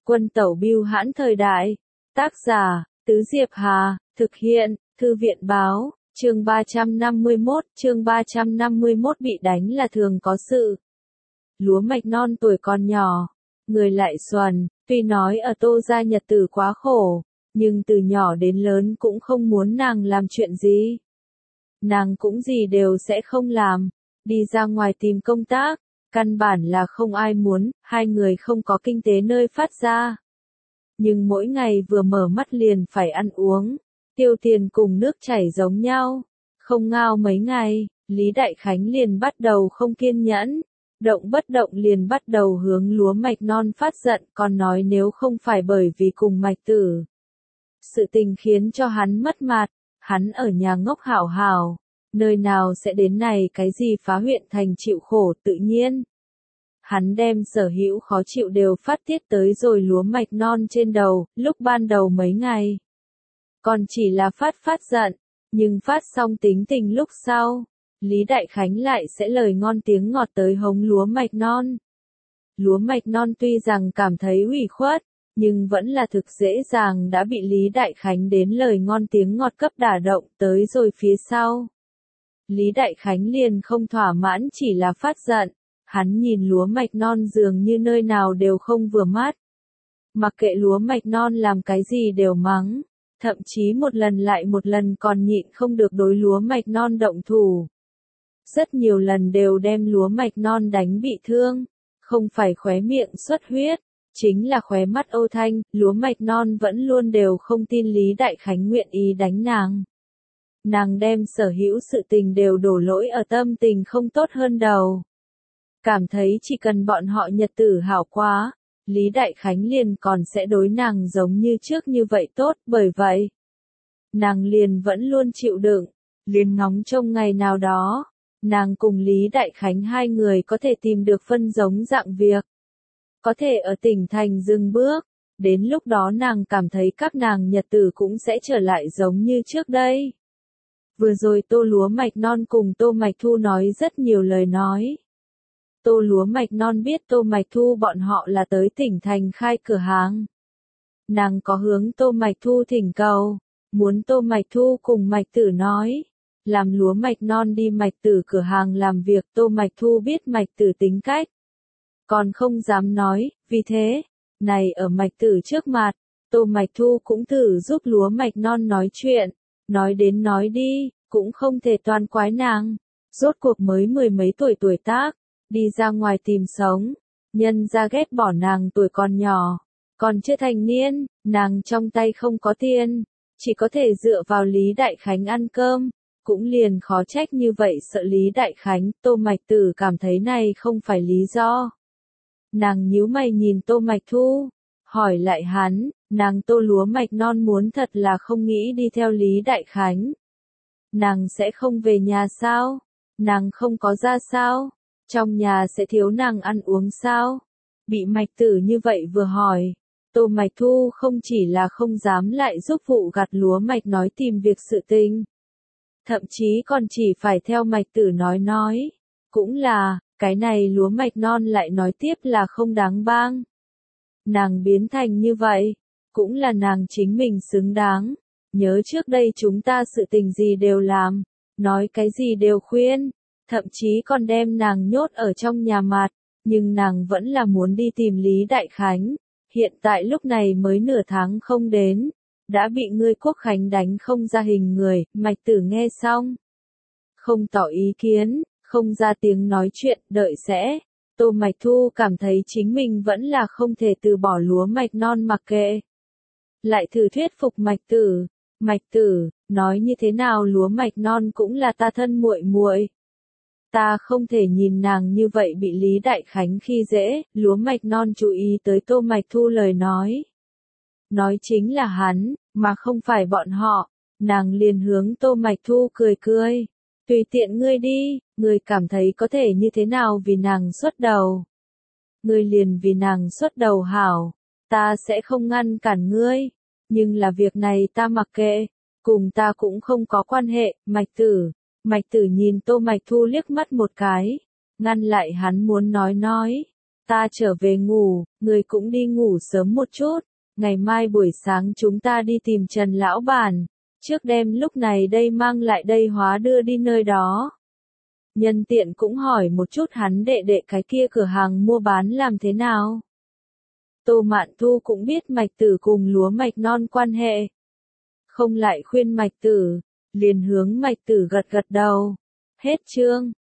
Quân tẩu bưu hãn thời đại. Tác giả, Tứ Diệp Hà, thực hiện, Thư viện báo, chương 351 bị đánh là thường có sự. Lúa mạch non tuổi còn nhỏ, người lại xuẩn, tuy nói ở Tô gia nhật tử quá khổ, nhưng từ nhỏ đến lớn cũng không muốn nàng làm chuyện gì. Nàng cũng gì đều sẽ không làm, đi ra ngoài tìm công tác, căn bản là không ai muốn, hai người không có kinh tế nơi phát ra. Nhưng mỗi ngày vừa mở mắt liền phải ăn uống, tiêu tiền cùng nước chảy giống nhau. Không ngao mấy ngày, Lý Đại Khánh liền bắt đầu không kiên nhẫn, động bất động liền bắt đầu hướng lúa mạch non phát giận, còn nói nếu không phải bởi vì cùng mạch tử. Sự tình khiến cho hắn mất mặt, hắn ở nhà ngốc hảo hảo, nơi nào sẽ đến này cái gì phá huyện thành chịu khổ tự nhiên. Hắn đem sở hữu khó chịu đều phát tiết tới rồi lúa mạch non trên đầu, lúc ban đầu mấy ngày. Còn chỉ là phát giận, nhưng phát xong tính tình lúc sau, Lý Đại Khánh lại sẽ lời ngon tiếng ngọt tới hống lúa mạch non. Lúa mạch non tuy rằng cảm thấy ủy khuất, nhưng vẫn là thực dễ dàng đã bị Lý Đại Khánh đến lời ngon tiếng ngọt cấp đả động tới rồi phía sau. Lý Đại Khánh liền không thỏa mãn chỉ là phát giận, hắn nhìn lúa mạch non dường như nơi nào đều không vừa mắt. Mặc kệ lúa mạch non làm cái gì đều mắng, thậm chí một lần lại một lần còn nhịn không được đối lúa mạch non động thủ. Rất nhiều lần đều đem lúa mạch non đánh bị thương, không phải khóe miệng xuất huyết, chính là khóe mắt ô thanh, lúa mạch non vẫn luôn đều không tin Lý Đại Khánh nguyện ý đánh nàng. Nàng đem sở hữu sự tình đều đổ lỗi ở tâm tình không tốt hơn đầu. Cảm thấy chỉ cần bọn họ nhật tử hảo quá, Lý Đại Khánh liền còn sẽ đối nàng giống như trước như vậy tốt, bởi vậy nàng liền vẫn luôn chịu đựng, liền ngóng trông ngày nào đó, nàng cùng Lý Đại Khánh hai người có thể tìm được phân giống dạng việc. Có thể ở tỉnh thành dừng bước, đến lúc đó nàng cảm thấy các nàng nhật tử cũng sẽ trở lại giống như trước đây. Vừa rồi Tô Lúa Mạch Non cùng Tô Mạch Thu nói rất nhiều lời nói. Tô Lúa Mạch Non biết Tô Mạch Thu bọn họ là tới tỉnh thành khai cửa hàng. Nàng có hướng Tô Mạch Thu thỉnh cầu, muốn Tô Mạch Thu cùng Mạch Tử nói, làm Lúa Mạch Non đi Mạch Tử cửa hàng làm việc. Tô Mạch Thu biết Mạch Tử tính cách, còn không dám nói, vì thế, này ở Mạch Tử trước mặt, Tô Mạch Thu cũng thử giúp Lúa Mạch Non nói chuyện, nói đến nói đi, cũng không thể toàn quái nàng, rốt cuộc mới mười mấy tuổi tác, đi ra ngoài tìm sống, nhân ra ghét bỏ nàng tuổi còn nhỏ, còn chưa thành niên, nàng trong tay không có tiền, chỉ có thể dựa vào Lý Đại Khánh ăn cơm, cũng liền khó trách như vậy sợ Lý Đại Khánh. Tô Mạch Tử cảm thấy này không phải lý do. Nàng nhíu mày nhìn Tô Mạch Thu, hỏi lại hắn, nàng Tô Lúa Mạch Non muốn thật là không nghĩ đi theo Lý Đại Khánh. Nàng sẽ không về nhà sao? Nàng không có ra sao? Trong nhà sẽ thiếu nàng ăn uống sao? Bị Mạch Tử như vậy vừa hỏi, Tô Mạch Thu không chỉ là không dám lại giúp vụ gặt lúa mạch nói tìm việc sự tình. Thậm chí còn chỉ phải theo Mạch Tử nói. Cũng là, cái này lúa mạch non lại nói tiếp là không đáng bang. Nàng biến thành như vậy, cũng là nàng chính mình xứng đáng. Nhớ trước đây chúng ta sự tình gì đều làm, nói cái gì đều khuyên, thậm chí còn đem nàng nhốt ở trong nhà mặt, nhưng nàng vẫn là muốn đi tìm Lý Đại Khánh. Hiện tại lúc này mới nửa tháng không đến, đã bị ngươi Quốc Khánh đánh không ra hình người. Mạch Tử nghe xong, không tỏ ý kiến, không ra tiếng nói chuyện, đợi sẽ. Tô Mạch Thu cảm thấy chính mình vẫn là không thể từ bỏ lúa mạch non mặc kệ. Lại thử thuyết phục Mạch Tử. Mạch Tử, nói như thế nào lúa mạch non cũng là ta thân muội muội. Ta không thể nhìn nàng như vậy bị Lý Đại Khánh khi dễ. Lúa mạch non chú ý tới Tô Mạch Thu lời nói. Nói chính là hắn, mà không phải bọn họ. Nàng liền hướng Tô Mạch Thu cười. Tùy tiện ngươi đi, ngươi cảm thấy có thể như thế nào vì nàng xuất đầu. Ngươi liền vì nàng xuất đầu hảo, ta sẽ không ngăn cản ngươi, nhưng là việc này ta mặc kệ, cùng ta cũng không có quan hệ. Mạch Tử nhìn Tô Mạch Thu liếc mắt một cái, ngăn lại hắn muốn nói. Ta trở về ngủ, người cũng đi ngủ sớm một chút. Ngày mai buổi sáng chúng ta đi tìm Trần lão bản. Trước đêm lúc này đây mang lại đây hóa đưa đi nơi đó. Nhân tiện cũng hỏi một chút hắn đệ đệ cái kia cửa hàng mua bán làm thế nào. Tô Mạn Thu cũng biết Mạch Tử cùng lúa mạch non quan hệ. Không lại khuyên Mạch Tử, liền hướng Mạch Tử gật gật đầu. Hết chương.